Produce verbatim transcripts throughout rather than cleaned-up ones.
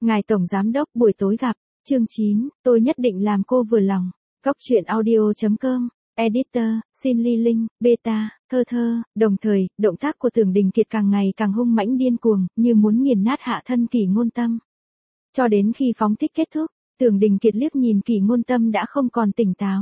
Ngài Tổng Giám Đốc buổi tối gặp, chương chín, tôi nhất định làm cô vừa lòng. Góc truyện audio chấm com, Editor, xin ly link, beta, thơ thơ, đồng thời, động tác của Tưởng Đình Kiệt càng ngày càng hung mãnh điên cuồng, như muốn nghiền nát hạ thân Kỷ Ngôn Tâm. Cho đến khi phóng thích kết thúc, Tưởng Đình Kiệt liếc nhìn Kỷ Ngôn Tâm đã không còn tỉnh táo.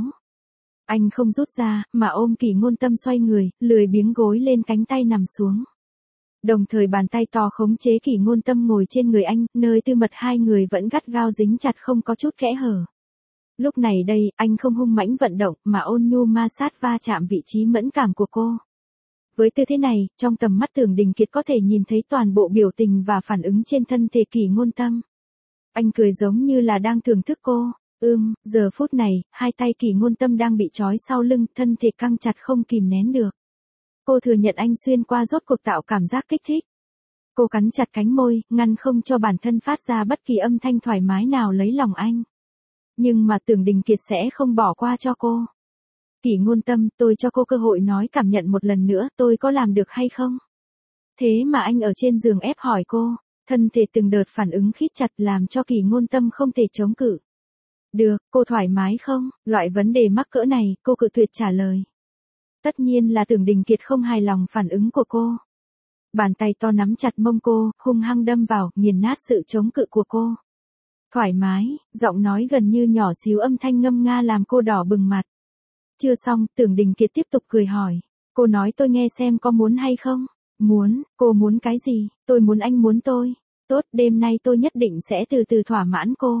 Anh không rút ra, mà ôm Kỷ Ngôn Tâm xoay người, lười biếng gối lên cánh tay nằm xuống. Đồng thời bàn tay to khống chế Kỷ Ngôn Tâm ngồi trên người anh, nơi tư mật hai người vẫn gắt gao dính chặt không có chút kẽ hở. Lúc này đây, anh không hung mãnh vận động, mà ôn nhu ma sát va chạm vị trí mẫn cảm của cô. Với tư thế này, trong tầm mắt Tưởng Đình Kiệt có thể nhìn thấy toàn bộ biểu tình và phản ứng trên thân thể Kỷ Ngôn Tâm. Anh cười giống như là đang thưởng thức cô. Ưm, giờ phút này, hai tay Kỷ Ngôn Tâm đang bị trói sau lưng, thân thể căng chặt không kìm nén được. Cô thừa nhận anh xuyên qua rốt cuộc tạo cảm giác kích thích. Cô cắn chặt cánh môi, ngăn không cho bản thân phát ra bất kỳ âm thanh thoải mái nào lấy lòng anh. Nhưng mà Tưởng Đình Kiệt sẽ không bỏ qua cho cô. Kỷ Ngôn Tâm, tôi cho cô cơ hội nói cảm nhận một lần nữa, tôi có làm được hay không? Thế mà anh ở trên giường ép hỏi cô, thân thể từng đợt phản ứng khít chặt làm cho Kỷ Ngôn Tâm không thể chống cự. Được, cô thoải mái không? Loại vấn đề mắc cỡ này, cô cự tuyệt trả lời. Tất nhiên là Tưởng Đình Kiệt không hài lòng phản ứng của cô. Bàn tay to nắm chặt mông cô, hung hăng đâm vào, nghiền nát sự chống cự của cô. Thoải mái, giọng nói gần như nhỏ xíu âm thanh ngâm nga làm cô đỏ bừng mặt. Chưa xong, Tưởng Đình Kiệt tiếp tục cười hỏi. Cô nói tôi nghe xem có muốn hay không? Muốn, cô muốn cái gì? Tôi muốn anh muốn tôi. Tốt, đêm nay tôi nhất định sẽ từ từ thỏa mãn cô.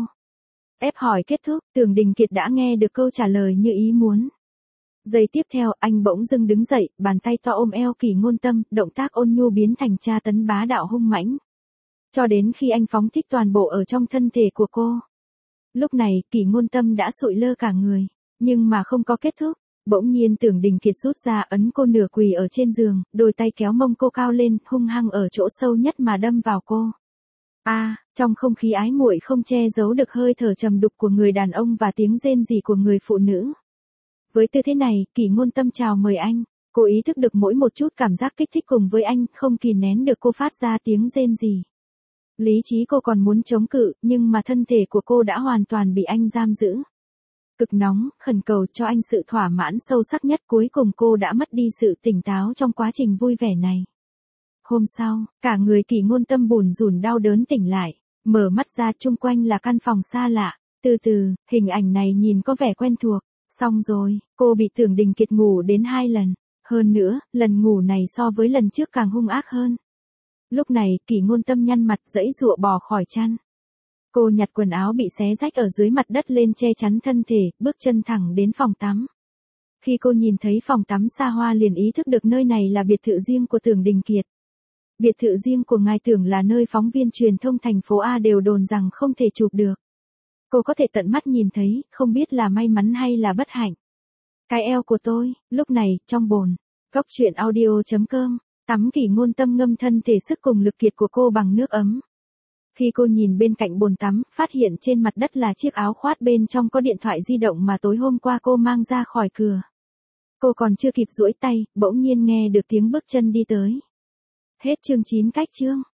Ép hỏi kết thúc, Tưởng Đình Kiệt đã nghe được câu trả lời như ý muốn. Giây tiếp theo, anh bỗng dưng đứng dậy, bàn tay to ôm eo Kỷ Ngôn Tâm, động tác ôn nhu biến thành tra tấn bá đạo hung mãnh. Cho đến khi anh phóng thích toàn bộ ở trong thân thể của cô. Lúc này, Kỷ Ngôn Tâm đã sụi lơ cả người, nhưng mà không có kết thúc. Bỗng nhiên Tưởng Đình Kiệt rút ra ấn cô nửa quỳ ở trên giường, đôi tay kéo mông cô cao lên, hung hăng ở chỗ sâu nhất mà đâm vào cô. A, à, trong không khí ái muội không che giấu được hơi thở trầm đục của người đàn ông và tiếng rên rỉ của người phụ nữ. Với tư thế này, Kỷ Ngôn Tâm chào mời anh, cô ý thức được mỗi một chút cảm giác kích thích cùng với anh, không kìm nén được cô phát ra tiếng rên rỉ. Lý trí cô còn muốn chống cự, nhưng mà thân thể của cô đã hoàn toàn bị anh giam giữ. Cực nóng, khẩn cầu cho anh sự thỏa mãn sâu sắc nhất, cuối cùng cô đã mất đi sự tỉnh táo trong quá trình vui vẻ này. Hôm sau, cả người Kỷ Ngôn Tâm bủn rủn đau đớn tỉnh lại, mở mắt ra chung quanh là căn phòng xa lạ. Từ từ, hình ảnh này nhìn có vẻ quen thuộc. Xong rồi, cô bị Tưởng Đình Kiệt ngủ đến hai lần. Hơn nữa, lần ngủ này so với lần trước càng hung ác hơn. Lúc này, Kỷ Ngôn Tâm nhăn mặt giãy giụa bò khỏi chăn. Cô nhặt quần áo bị xé rách ở dưới mặt đất lên che chắn thân thể, bước chân thẳng đến phòng tắm. Khi cô nhìn thấy phòng tắm xa hoa liền ý thức được nơi này là biệt thự riêng của Tưởng Đình Kiệt. Biệt thự riêng của ngài Tưởng là nơi phóng viên truyền thông thành phố A đều đồn rằng không thể chụp được. Cô có thể tận mắt nhìn thấy, không biết là may mắn hay là bất hạnh. Cái eo của tôi, lúc này, trong bồn. Góc truyện audio chấm com, tắm Kỷ Ngôn Tâm ngâm thân thể sức cùng lực kiệt của cô bằng nước ấm. Khi cô nhìn bên cạnh bồn tắm, phát hiện trên mặt đất là chiếc áo khoác bên trong có điện thoại di động mà tối hôm qua cô mang ra khỏi cửa. Cô còn chưa kịp duỗi tay, bỗng nhiên nghe được tiếng bước chân đi tới. Hết chương chín cách chương.